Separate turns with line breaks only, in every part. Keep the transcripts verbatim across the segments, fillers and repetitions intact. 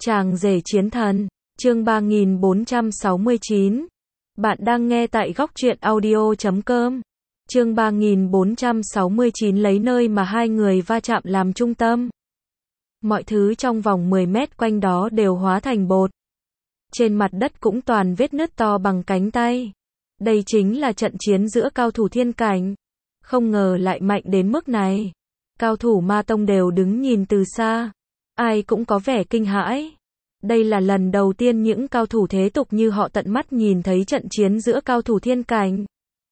Chàng rể chiến thần, chương ba nghìn bốn trăm sáu mươi chín. Bạn đang nghe tại góc truyện audio chấm com. Chương ba nghìn bốn trăm sáu mươi chín lấy nơi mà hai người va chạm làm trung tâm. Mọi thứ trong vòng mười mét quanh đó đều hóa thành bột. Trên mặt đất cũng toàn vết nứt to bằng cánh tay. Đây chính là trận chiến giữa cao thủ thiên cảnh. Không ngờ lại mạnh đến mức này. Cao thủ ma tông đều đứng nhìn từ xa. Ai cũng có vẻ kinh hãi. Đây là lần đầu tiên những cao thủ thế tục như họ tận mắt nhìn thấy trận chiến giữa cao thủ thiên cảnh.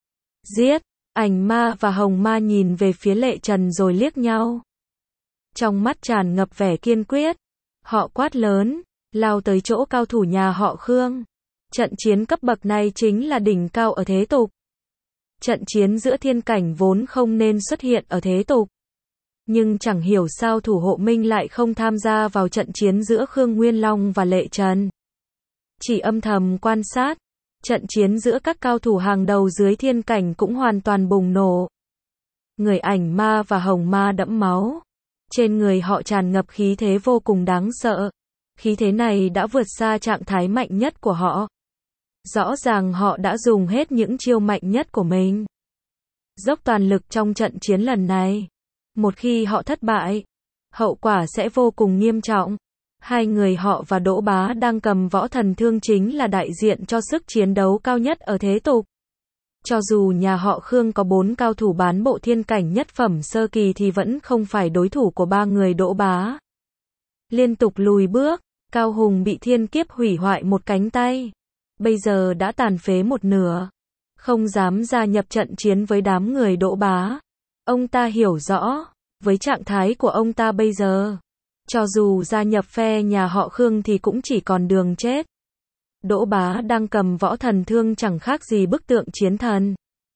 Giết! Ảnh ma và hồng ma nhìn về phía Lệ Trần rồi liếc nhau. Trong mắt tràn ngập vẻ kiên quyết. Họ quát lớn, lao tới chỗ cao thủ nhà họ Khương. Trận chiến cấp bậc này chính là đỉnh cao ở thế tục. Trận chiến giữa thiên cảnh vốn không nên xuất hiện ở thế tục. Nhưng chẳng hiểu sao thủ hộ Minh lại không tham gia vào trận chiến giữa Khương Nguyên Long và Lệ Trần. Chỉ âm thầm quan sát, trận chiến giữa các cao thủ hàng đầu dưới thiên cảnh cũng hoàn toàn bùng nổ. Người ảnh ma và hồng ma đẫm máu. Trên người họ tràn ngập khí thế vô cùng đáng sợ. Khí thế này đã vượt xa trạng thái mạnh nhất của họ. Rõ ràng họ đã dùng hết những chiêu mạnh nhất của mình. Dốc toàn lực trong trận chiến lần này. Một khi họ thất bại, hậu quả sẽ vô cùng nghiêm trọng. Hai người họ và Đỗ Bá đang cầm võ thần thương chính là đại diện cho sức chiến đấu cao nhất ở thế tục. Cho dù nhà họ Khương có bốn cao thủ bán bộ thiên cảnh nhất phẩm sơ kỳ thì vẫn không phải đối thủ của ba người Đỗ Bá. Liên tục lùi bước, Cao Hùng bị thiên kiếp hủy hoại một cánh tay. Bây giờ đã tàn phế một nửa. Không dám gia nhập trận chiến với đám người Đỗ Bá. Ông ta hiểu rõ, với trạng thái của ông ta bây giờ, cho dù gia nhập phe nhà họ Khương thì cũng chỉ còn đường chết. Đỗ Bá đang cầm võ thần thương chẳng khác gì bức tượng chiến thần.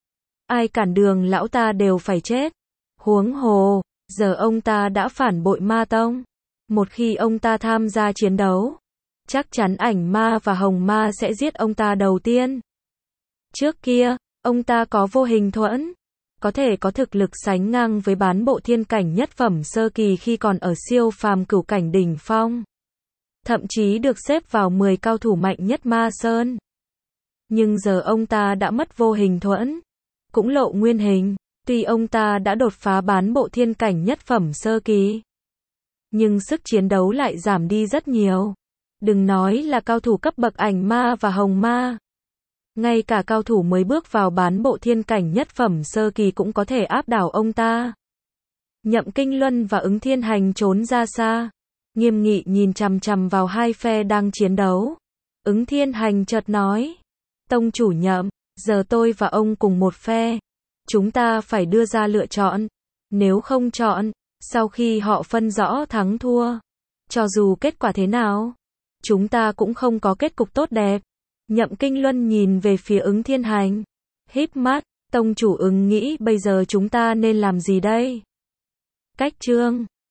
Ai cản đường lão ta đều phải chết. Huống hồ, giờ ông ta đã phản bội ma tông. Một khi ông ta tham gia chiến đấu, chắc chắn ảnh ma và hồng ma sẽ giết ông ta đầu tiên. Trước kia, ông ta có vô hình thuẫn. Có thể có thực lực sánh ngang với bán bộ thiên cảnh nhất phẩm sơ kỳ khi còn ở siêu phàm cửu cảnh đỉnh phong. Thậm chí được xếp vào mười cao thủ mạnh nhất Ma Sơn. Nhưng giờ ông ta đã mất vô hình thuẫn, cũng lộ nguyên hình. Tuy ông ta đã đột phá bán bộ thiên cảnh nhất phẩm sơ kỳ, nhưng sức chiến đấu lại giảm đi rất nhiều. Đừng nói là cao thủ cấp bậc ảnh ma và hồng ma. Ngay cả cao thủ mới bước vào bán bộ thiên cảnh nhất phẩm sơ kỳ cũng có thể áp đảo ông ta. Nhậm Kinh Luân và Ứng Thiên Hành trốn ra xa, nghiêm nghị nhìn chằm chằm vào hai phe đang chiến đấu. Ứng Thiên Hành chợt nói, tông chủ Nhậm, giờ tôi và ông cùng một phe. Chúng ta phải đưa ra lựa chọn. Nếu không chọn, sau khi họ phân rõ thắng thua, cho dù kết quả thế nào, chúng ta cũng không có kết cục tốt đẹp. Nhậm Kinh Luân nhìn về phía Ứng Thiên Hành, híp mắt, tông chủ Ứng nghĩ bây giờ chúng ta nên làm gì đây? Cách chương